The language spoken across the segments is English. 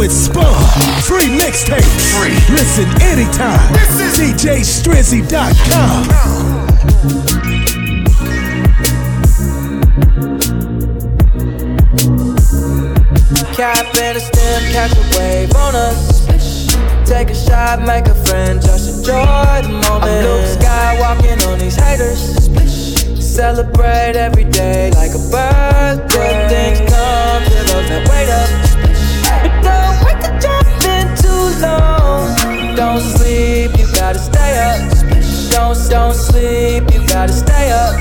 with Spawn. Free mixtape. Free. Listen anytime. This is DJStrizzy.com. Cap and a stem, catch a wave on us. Take a shot, make a friend, just enjoy the moment. I'm Luke Skywalking on these haters. Celebrate every day like a birthday. Things come to those that wait up. But don't wait to jump in too long. Don't sleep, you gotta stay up. Don't sleep, you gotta stay up.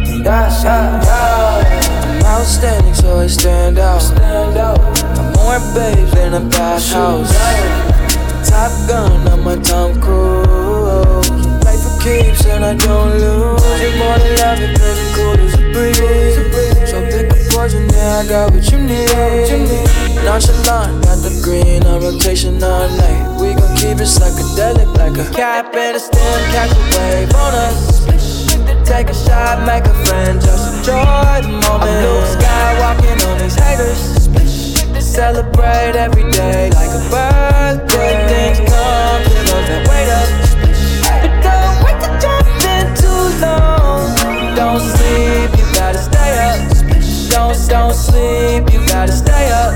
I'm outstanding, so I stand out. I'm more babes than a bathhouse. Top Gun, I'm a Tom Cruise. Play for keeps and I don't lose. You're more than love it, cause it's cool as a breeze. So pick a poison, yeah, I got what you need. Nonchalant, got the green on rotation all night. We gon' keep it psychedelic like a cap and a stem, catch a wave on us. Take a shot, make a friend, just enjoy the moment. I'm Luke Skywalking on these haters. Celebrate every day like a birthday. Things come to those that wait up. But don't wait to jump in too long. Don't sleep, you gotta stay up. Don't sleep, you gotta stay up.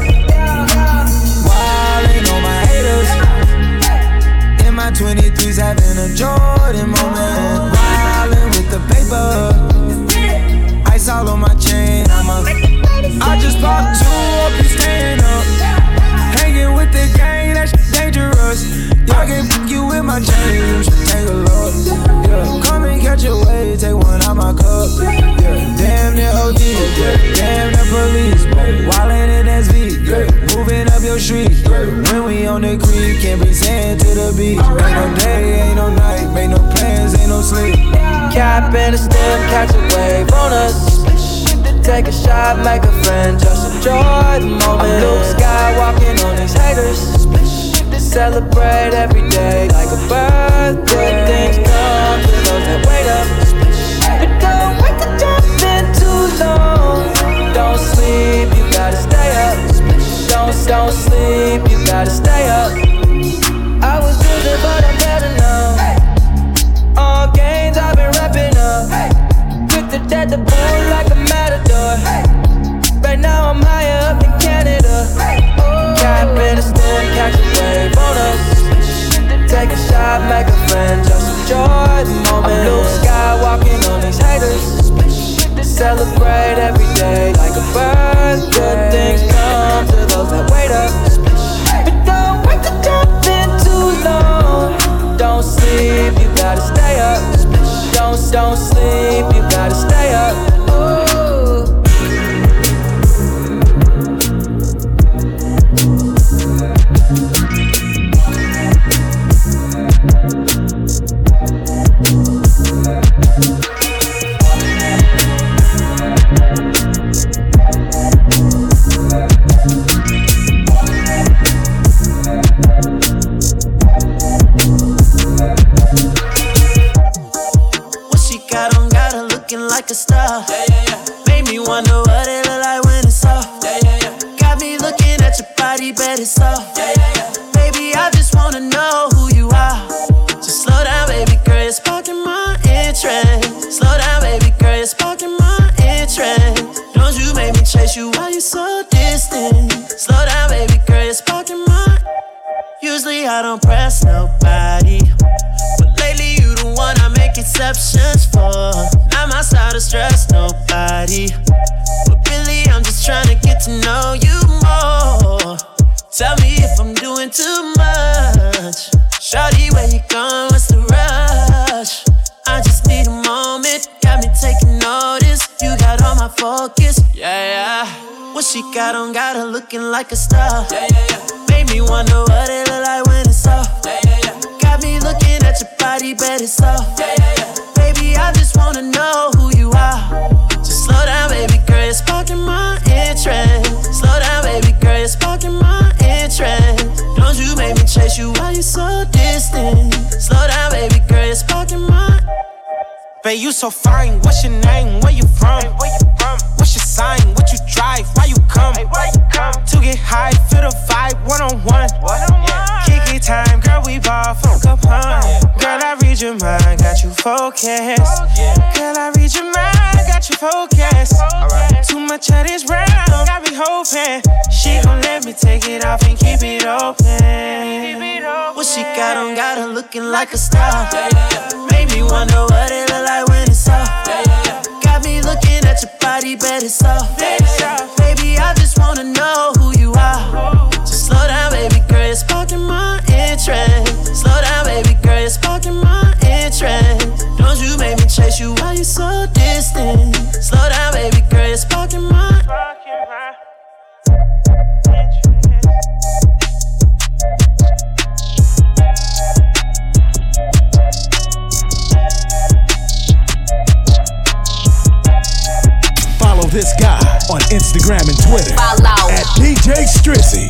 Wildin' on my haters. In my 23s having a Jordan moment. Wildin' with the paper. Ice all on my chain, I just popped 2 up and staying up. Hanging with the gang, that's dangerous. Y'all can fuck you with my chain, you should take a look. Yeah, come and catch a wave, take one out my cup. Yeah, damn the OD, yeah, damn the police. Wildin' in SV, yeah, moving up your street. When we on the creek, can't be sand to the beach. Ain't no day, ain't no night, make no plans, ain't no sleep. Cap and a stem, catch a wave on us. Take a shot, make a friend, just enjoy the moment. I'm Luke Skywalking on these haters. Celebrate every day like a birthday. Things come to those that wait up. But don't wait to jump in too long. Don't sleep, you gotta stay up. Don't sleep, you gotta stay up. I was losing, but I'm better now. All games I've been wrapping up. Quick to death the bull like a matador. Right now I'm higher up than Canada. Cap in a stem, catch a wave on us. Take a shot, make a friend, just enjoy the moment. I'm Luke Skywalking on these haters. Celebrate every day like a birthday. Things come to those that wait up. But don't wait to jump in too long. Don't sleep, you gotta stay up. Don't sleep, you gotta stay up. Ooh. Like a star, made me wonder what it look like when it's off. Got me looking at your body, bet it's off. Baby, I just wanna know who you are. Just slow down, baby girl, you're sparking my interest. Slow down, baby girl, you're sparking my interest. Don't you make me chase you while you're so distant. Slow down, baby girl, you're sparking my. Usually I don't press nobody, but lately you the one I make exceptions for. Not my style to stress nobody, but really I'm just trying to get to know you more. Tell me if I'm doing too much. Shawty, where you going? What's the rush? I just need a moment, got me taking notice. You got all my focus, yeah. What she got on, got her looking like a star. Made me wonder what it look like when it's off. Got me looking at your body, bet it's off. Baby, I just wanna know who you are. Just slow down, baby girl, you're sparking my interest. Slow down, baby girl, you're sparking my interest. Don't you make me chase you while you're so distant. Slow down, baby girl, you're sparking my. Babe, you so fine, what's your name, where you from? What's your sign, what you drive, why you come? To get high, feel the vibe, one-on-one. Kiki time, girl, we ball, fuck up, huh? Girl, I read your mind, got you focused. Girl, I read your mind, got you focused. Too much of this round, got me hoping she gon' let me take it off and keep it open. What she got on, got her looking like a star. Made me wonder what it look like when it's off. Got me looking at your body, bet it's off. Baby, I just wanna know who you are. Just slow down, baby girl, it's sparking my interest. Slow down, baby girl, it's sparking my interest. Don't you make me chase you while you so distant. Slow down, baby girl, it's sparking my interest. Follow this guy on Instagram and Twitter at DJ Strizzy.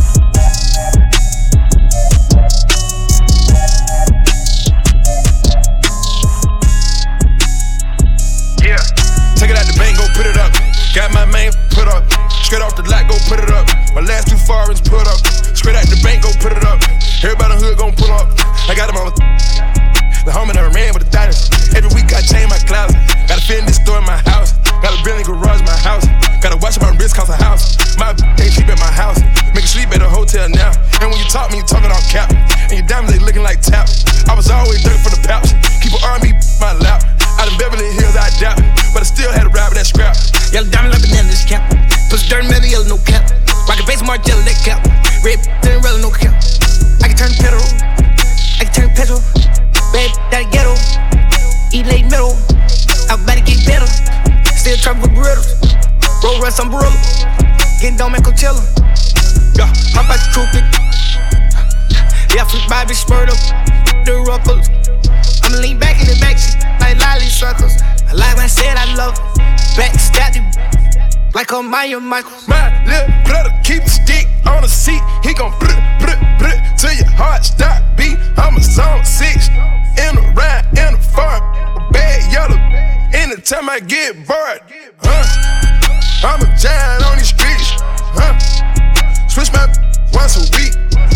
Yeah, take it out the bank, go put it up. Got my main put up. Straight off the lot, go put it up. My last 2 foreigns put up. Straight out the bank, go put it up. Everybody in the hood gon' pull up. I got them on the homie never ran with the diners. Every week I change my closet. Got a fit in this store in my house. Got a Bentley garage in my house. Got a watch on my wrist, cost a house. My ain't sleep at my house. Make her sleep at a hotel now. And when you talk, you talking all cap. And your diamonds, they looking like tap. I was always dirty for the pouch. Keep an R&B my lap. Out in Beverly Hills, I doubt. But I still had to ride with that scrap. Yellow diamond like banana, this cap. Push dirt in metal, yellow, no cap. Rocket base, Margiela, that cap. Red, Cinderella, no cap. I can turn pedal. I can turn petrol. Babe, that ghetto. Eat late middle. I'm about to get better. Still trapping with Berittles. Roll rust umbrella. Getting down at Coachella. Yeah, hop out the trooping. Yeah, flip by, bitch, spurred up. The ruffles. I'ma lean back in the backseat like lolly suckers. Like when I said I love her. Backstab you like a Maya Michael. My little brother keep a stick on the seat. He gon' brr till your heart stop beat. I'm a zone 6 in the ride, in the farm. A bad yellow. Anytime I get bored, I'm a giant on these streets, switch my once a week,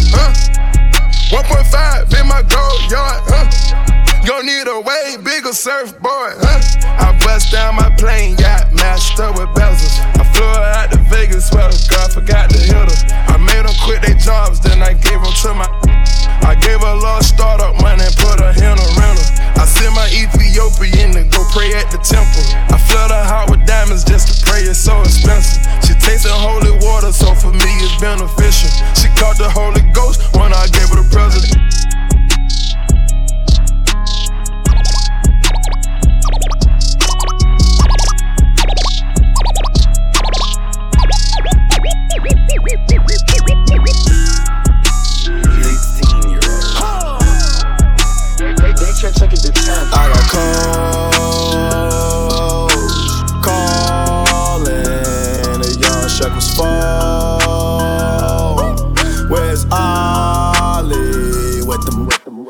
1.5 in my gold yard, gon' need a way bigger surfboard, I bust down my plane yacht, matched up with bezels. I flew her out to Vegas, well, girl, forgot to hit her. I made them quit their jobs, then I gave them to my. I gave her a little startup money and put her in a rental. I sent my Ethiopian to go pray at the temple. I flood her heart with diamonds just to pray, it's so expensive. She tasted holy water, so for me it's beneficial. She caught the Holy Ghost when I gave her the president. I got calls calling the young shekels fall. Where's Ollie with them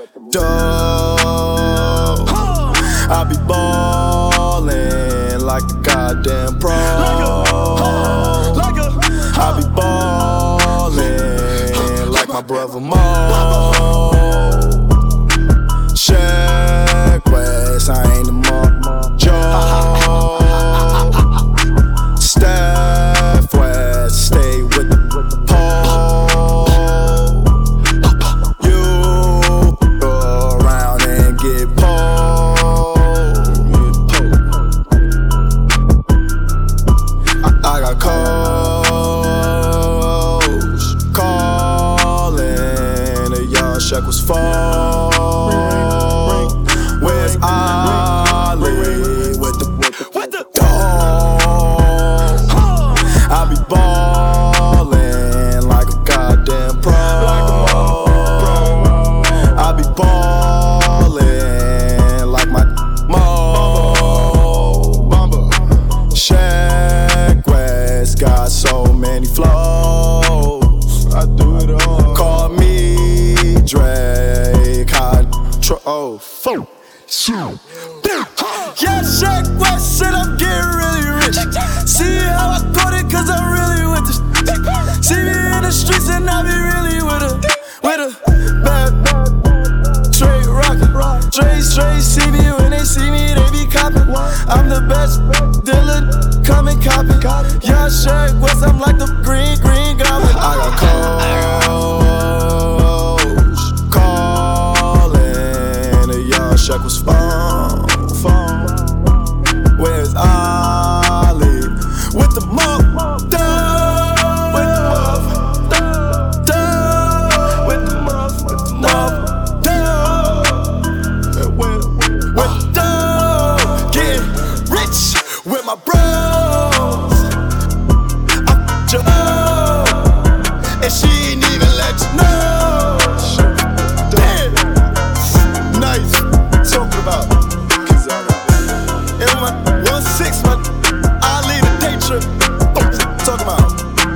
dough? I be ballin' like a goddamn pro. I be ballin' like my brother Mo. Check West, I ain't the Mark Joe. Steph West, stay with the pole. You go around and get pulled. I got calls calling the young shekels fall. Where's Ollie with the dog? I be ballin' like a goddamn pro. I be ballin' like my Mo. Shaq West got so many flows. I do it all. Call me Drake. Oh, fuck. Yeah, Shaq West said I'm getting really rich. See how I caught it, cause I'm really with the see me in the streets and I be really with a bad Trey rockin'. Trey see me when they see me, they be coppin'. I'm the best dealer, come and cop it. Young Shaq West, I'm like the green goblin. I got callin', the young Shaq was phone. Where's Ollie? With the mug. My bros, I'm your and she ain't even let you know. Damn, nice. Talking about, cause in my 1-6, my I lead a day trip. Talking about.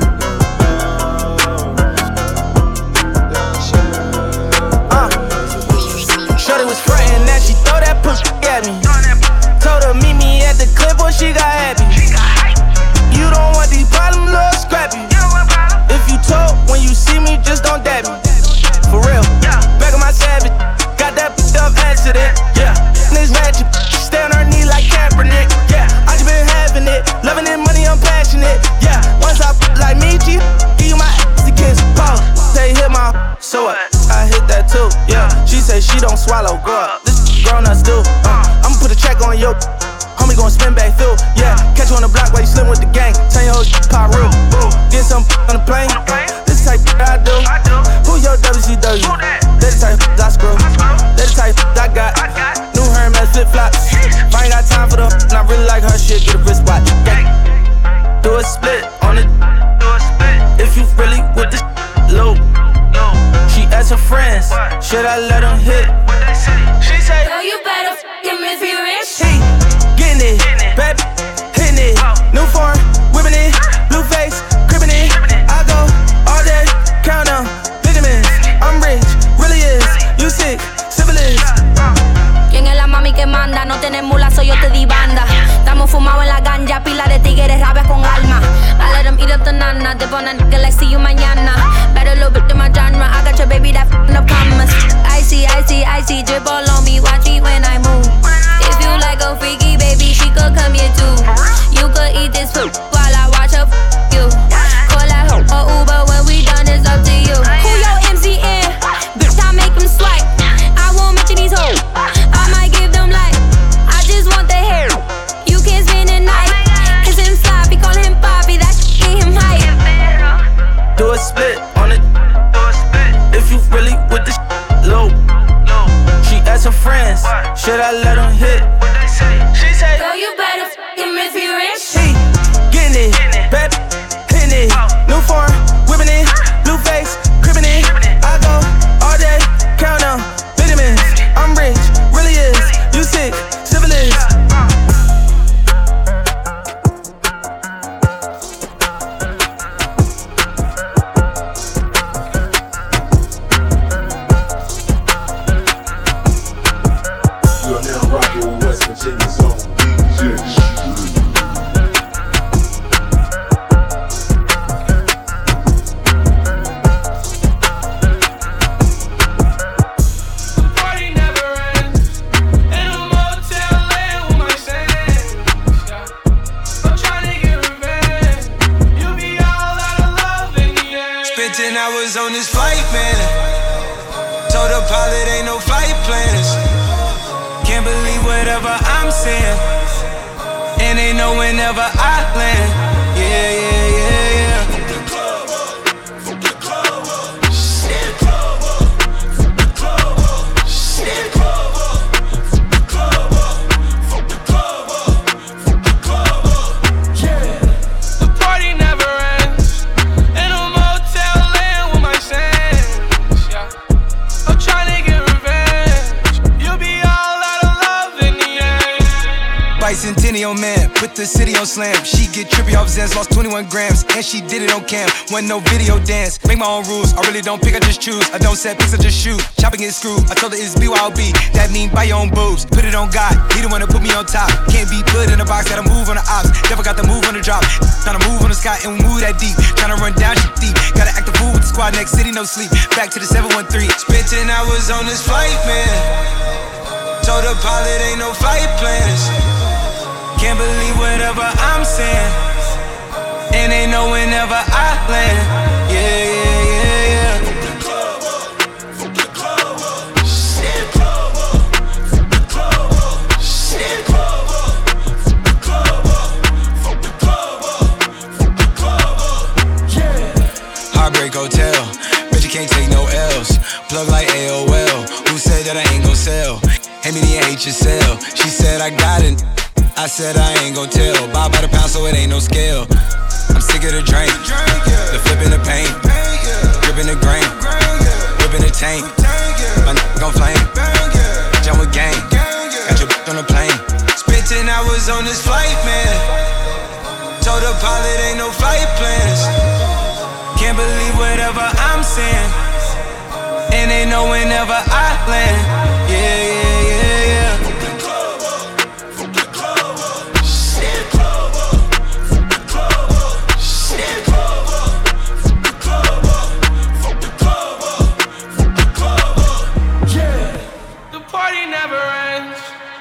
Shorty was frontin' that she throw that pussy at me. Told her meet me at the clip, boy, she got happy. You don't want these problems, little scrappy. If you told when you see me, just don't dab me. For real, back of my savage, got that up accident. Yeah, this ratchet, stay on her knee like Kaepernick. Yeah, I just been having it, loving it, money, I'm passionate. Yeah, once I like me, G, give you my ass to kiss. Pause, say hit my, so what? I hit that too. Yeah, she say she don't swallow, grow up. This grown-ups do. I'ma put a check on your homie gon' spin back through. Yeah, catch you on the block while you slim with the gang. Tell your whole pop real. Get some on the plane. This type I do. Who your WCW? That the type I screw. That the type I got. New Hermes flip flops. If I ain't got time for the and I really like her shit, get a wristwatch. Do a split on it. If you really with this low. She asked her friends, should I let them hit? She say, girl, you better f*** him if he rich. He getting it, bad hitting it. New foreign, whipping it, blue face, crippin' it. I go all day, count them, vitamins. I'm rich, really is. You sick, syphilis. ¿Quién es la mami que manda? No tienes mula, soy yo te di banda. Estamos fumados en la ganja, pila de tigres, rabias con alma. I let them eat up the nana, dip on a nigga like see you mañana. Better little bit in my genre, I got your baby that f***ing up commas. Icy, drip all on me, watch me when I move. If you like a freaky baby, she could come here too. You could eat this food while I watch her f*** you. Call that hoe or Uber when we done, it's up to you. Who your MCN? Bitch, I make them swipe. I won't mention these hoes, I might give them life. I just want the hair, you can't spend the night. Kiss him sloppy, call him Bobby, that get him hype. Do a split on it. If you really with this low. She asked her friends, should I let them hit? She said, girl, you better f*** him if he rich. He getting it, bad hitting it. New foreign, whipping it, blue face, crippin' it. I go all day, count them, vitamins. I'm rich, really is. You sick, syphilis. On this flight, man. Told the pilot ain't no flight plans. Can't believe whatever I'm saying. And they know whenever I land. Yeah. From the club up. From the club up. Shit. Club up. From the club up. Shit. Club up. From the club up. From the club up. From the club up. Yeah. The party never ends. In a motel land with my sands. Yeah. I'm tryna get revenge. You'll be all out of love in the end. Bicentennial man. put the city on slam. She get trippy off Zans, lost 21 grams, and she did it on cam. Wasn't no video dance, make my own rules. I really don't pick, I just choose. I don't set picks, I just shoot. Chopping is screw. I told her it's BYOB, that mean buy your own boobs. Put it on God, he the one to put me on top. Can't be put in a box, gotta move on the ops. Never got the move on the drop. Tryna move on the sky and move that deep. Tryna run down shit deep. Gotta act the fool with the squad, next city, no sleep. Back to the 713. Spent 10 hours on this flight, man. Told the pilot ain't no flight plans. Can't believe whatever I'm saying. And they know whenever I land. Yeah, yeah, yeah, yeah. Fuck the club up. Shit. Club up. Fuck the club up. Shit. Club up. Fuck the club up. Fuck the club up. Fuck the club up. Yeah. Heartbreak Hotel, bet you can't take no L's. Plug like AOL, who said that I ain't gon' sell? Hand me the HSL, she said I got it. I said I ain't gon' tell. Buy by the pound so it ain't no scale. I'm sick of the drink, the flipping the paint, gripping the grain, whipping the tank. My gon' flame, jump with gang, got your on the plane. Spent 10 hours on this flight, man. Told the pilot ain't no flight plans. Can't believe whatever I'm saying. And they know whenever I land. Yeah, yeah, yeah, yeah. Fuck the club up. Fuck the club up. Shit. Club up. Fuck the club up. Shit. Club up. Fuck the club up. Fuck the club up. Fuck the club up. Yeah. The party never ends.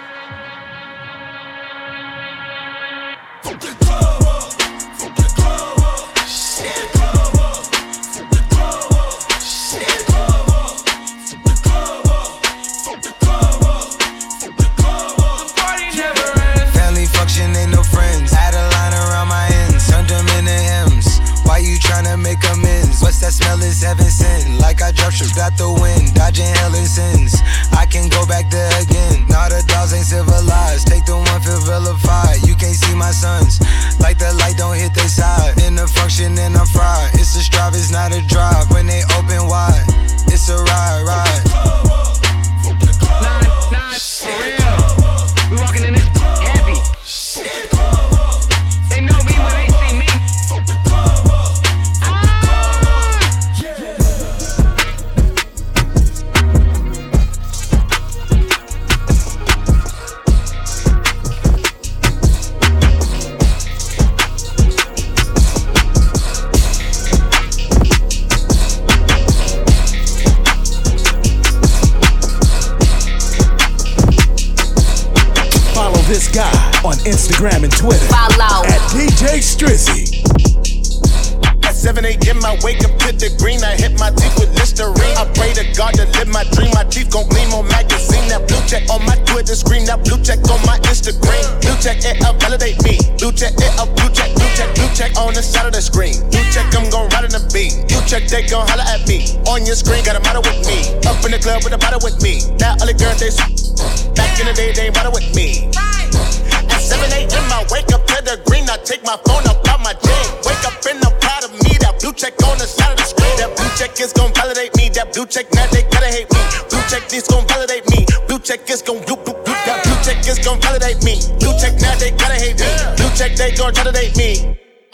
Fuck the club up. Fuck the club up. Shit. Club up. Fuck the club up. Shit. Club up. Fuck the club up. Fuck the club up. Fuck the club up. The party never ends. Family function, ain't no friends. Had a line around my ends, turned them into M's. Why you tryna make amends? What's that smell is heaven sent? Like I dropped shit out the wind, dodging hell and sins. I can go back there again. Nah, the dogs ain't civilized. Take the one, feel vilified. You can't see my sons. Like the light don't hit their side. In the function and I'm fried. It's a strive, it's not a drive. When they open wide, it's a ride. Nah, for real. We walking in this heavy. They know me when they see me. Follow this guy on Instagram and Twitter Follow at DJ Strizzy. At 7 a.m. I wake up to the green. I hit my teeth with Listerine. I pray to God to live my dream. My teeth gon' gleam on magazine. That blue check on my Twitter screen. That blue check on my Instagram. Blue check, it up, validate me. Blue check, it up, blue check, blue check, blue check on the side of the screen. Blue check, I'm gon' ride in the beat. Blue check, they gon' holler at me. On your screen, got a model with me. Up in the club with a bottle with me. Now all the girls, they back in the day, they ain't model with me. At 7 a.m. I wake up to the green. I take my phone up out my chain. Wake up and I'm proud of me. That blue check on the side of the screen. That blue check is gon' validate me. That blue check, now they gotta hate me. Blue check, this gon' validate me. Blue check is gon' that blue check is gon' validate me. Blue check, now they gotta hate me. Blue check, they gon' validate me.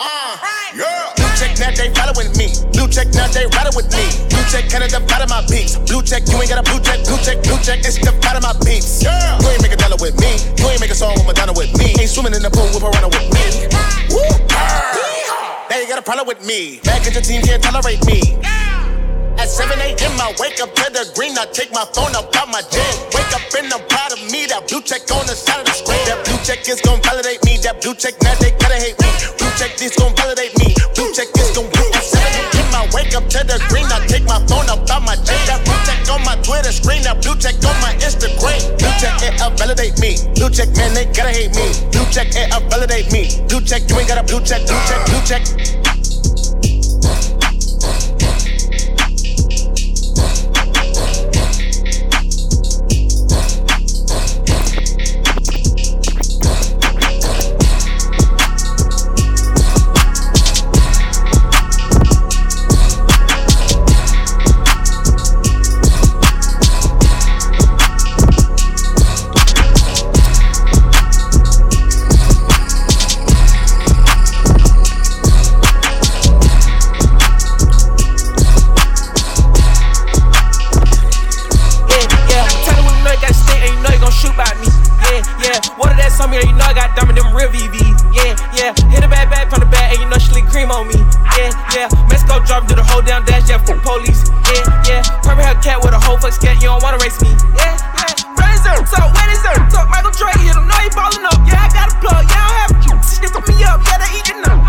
Blue check, now they following me. Blue check, now they riding with me. Blue check, kinda the bottom of my peeps. Blue check, you ain't got a blue check, blue check, blue check, it's the bottom of my peeps. You ain't make a dollar with me. You ain't make a song with Madonna with me. Ain't swimming in the pool with Piranha with me. Woo! Now you got a problem with me. Back at your team can't tolerate me. At 7 a.m. I wake up to the green. I take my phone up out my gym. Wake up and I'm proud of me. That blue check on the side of the screen. That blue check is gon' validate me. That blue check, now they gotta hate me. Blue check, this gon' validate me. Blue check is gon' be at 7 a.m. I wake up to the green. I take my phone up out my gym. That blue check on my Twitter screen. That blue check on my Instagram. Blue check, it up, validate me. Blue check, man, they gotta hate me. Blue check, it up, validate me. Blue check, you ain't got a blue check, blue check, blue check. on me, you know I got diamond, them real VVs. Yeah, yeah. Hit a bad from the back, and you know she lick cream on me. Yeah, yeah. Mexico drop, do the whole down dash, yeah, fuck police. Yeah, yeah. Purple hair cat with a whole fuck scat, you don't wanna race me. Yeah, yeah. Razor, so what is her? So Michael Drake hit him, know he ballin' up. Yeah, I got a plug, yeah, I don't have a stick me up, yeah, they eatin' up.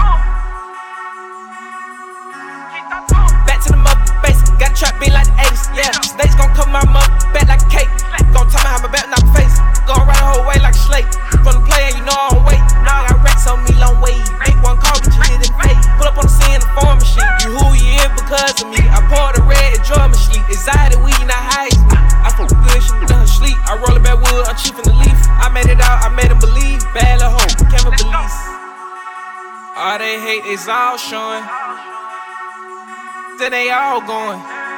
Back to the mother face, got trap beat like the 80s, yeah. States gon' cover my mother back like a cake. Gon' tell me how my back knock face. Gon' ride the whole way like a slate. From the player, you know I don't wait. Now I got racks on me, long way. Make one call, get you hit in fate. Pull up on the scene in the form machine. You who you is because of me. I pour the red, enjoy my sleep. Anxiety, weed, not high as me. I feel good, she done her sleep. I roll it back wood, I'm chief in the leaf. I made it out, I made them believe. Bad little hoe, can't believe. All they hate is all showing. Then they all going.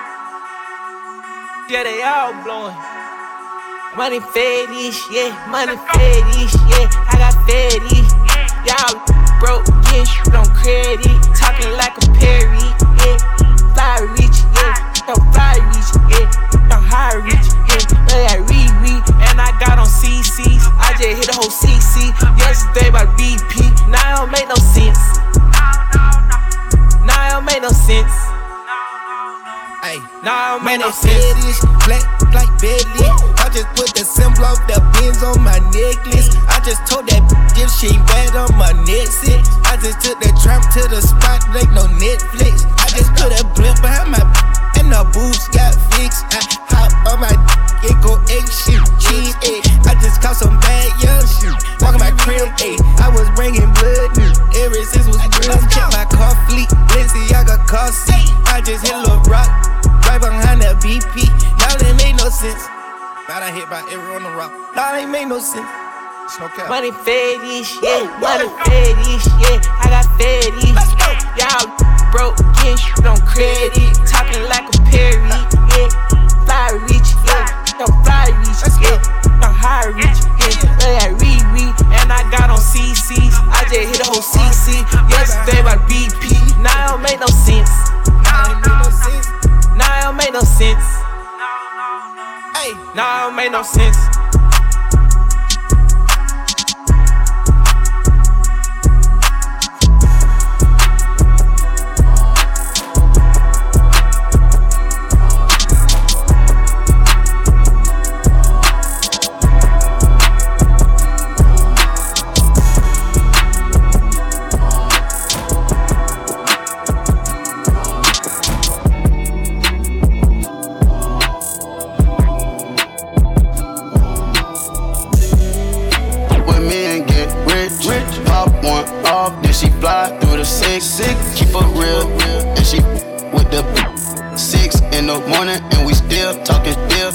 Yeah, they all blowing. Money fetish, yeah, money fetish, yeah. I got fetish. Y'all broke, getting shit on credit. Talking like a Perry, yeah. Fly rich, yeah. Don't fly rich, yeah. Don't high rich, yeah. But I read, and I got on CCs. I just hit the whole CC. Yesterday by BP. Now it don't make no sense. Now it don't make no sense. Ay, nah, man, no fetish, black like Bentley. I just put the symbol of the pins on my necklace. I just told that if she ain't bad on my neck sit. I just took the tramp to the spot like no Netflix. I just put a blimp behind my and the boobs got fixed. I hop on my it go egg shit, cheese egg. I just caught some bad young shit. Walking my crib, ayy. I was bringing blood ever since was real. Check my car fleet, Balenciaga car seat. I just hit a little rock right behind the BP. Now that ain't make no sense. Now I hit by every on the rock. Now that ain't make no sense. No money fetish, yeah. Money fetish, yeah. I got fetish. Y'all broke, getting shit on credit. Talking like a Perry, yeah. Fly rich, yeah. Don't fly rich, yeah. Don't high rich, yeah. But I read, and I got on CCs. I just hit the whole CC. Yesterday by BP. Now it don't make no sense. Now it don't make no sense. Hey, now it don't make no sense. Keep her real, and she with the 6 in the morning, and we still talking.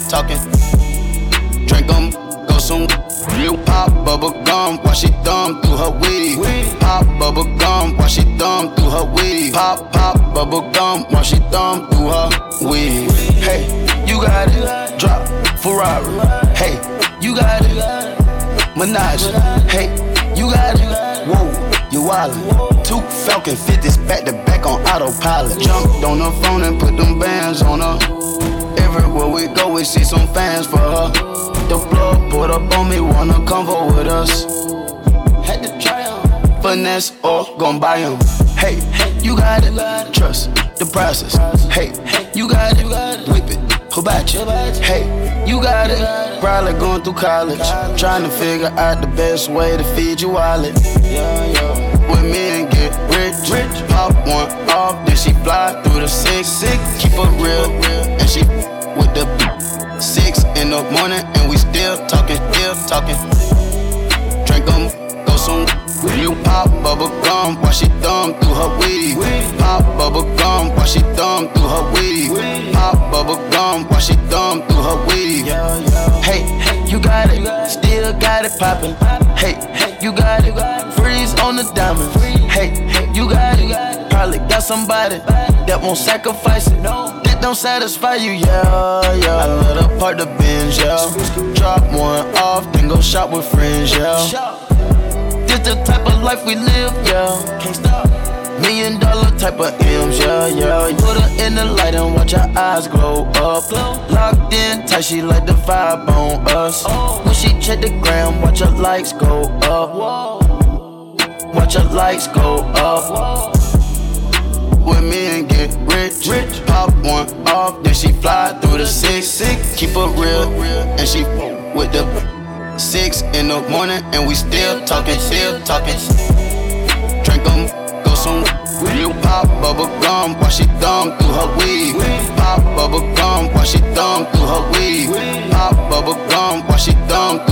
Drink 'em, go some real pop bubble gum while she thumb through her weed. Pop bubble gum while she thumb through her weed. Pop bubble gum while she thumb through her weed. Hey, you got it, drop Ferrari. Hey, you got it, Menage. Hey, you got it, whoa, you wildin'. 2 Falcon 50s back to back on autopilot. Jumped on her phone and put them bands on her. Everywhere we go, we see some fans for her. The plug put up on me, wanna convo with us. Had to try 'em, finesse or gon' buy 'em. Hey, you got it, trust the process. Hey, you got it, whip it, hibachi. Hey, you got it, probably going through college, trying to figure out the best way to feed your wallet. With me and get rich, pop one off, then she fly through the 6. Keep her real, and she with the 6 in the morning, and we still talking. Drink 'em, go some. You pop bubble gum while she thumb through her weed. Pop bubble gum while she thumb through her weed. Pop bubble gum while she thumb through her weed. Hey, you got it, still got it poppin'. Hey, you got it, freeze on the diamond. Hey, you got it, probably got somebody that won't sacrifice it. That don't satisfy you, yeah. I let her park the Benz, yeah. Drop one off, then go shop with friends, yeah. This the type of life we live, yeah. Can't stop. $1 million type of M's, yeah. Put her in the light and watch her eyes glow up. Locked in tight, she like the vibe on us. When she check the gram, watch your likes go up. Watch your likes go up. With me and get rich. Pop one off, then she fly through the 6. Keep her real, and she with the 6 in the morning, and we still talking. Drink 'em, go some. You pop bubble gum while she thumb through her weed. Pop bubble gum while she thumb through her weed. Pop bubble gum while she thumb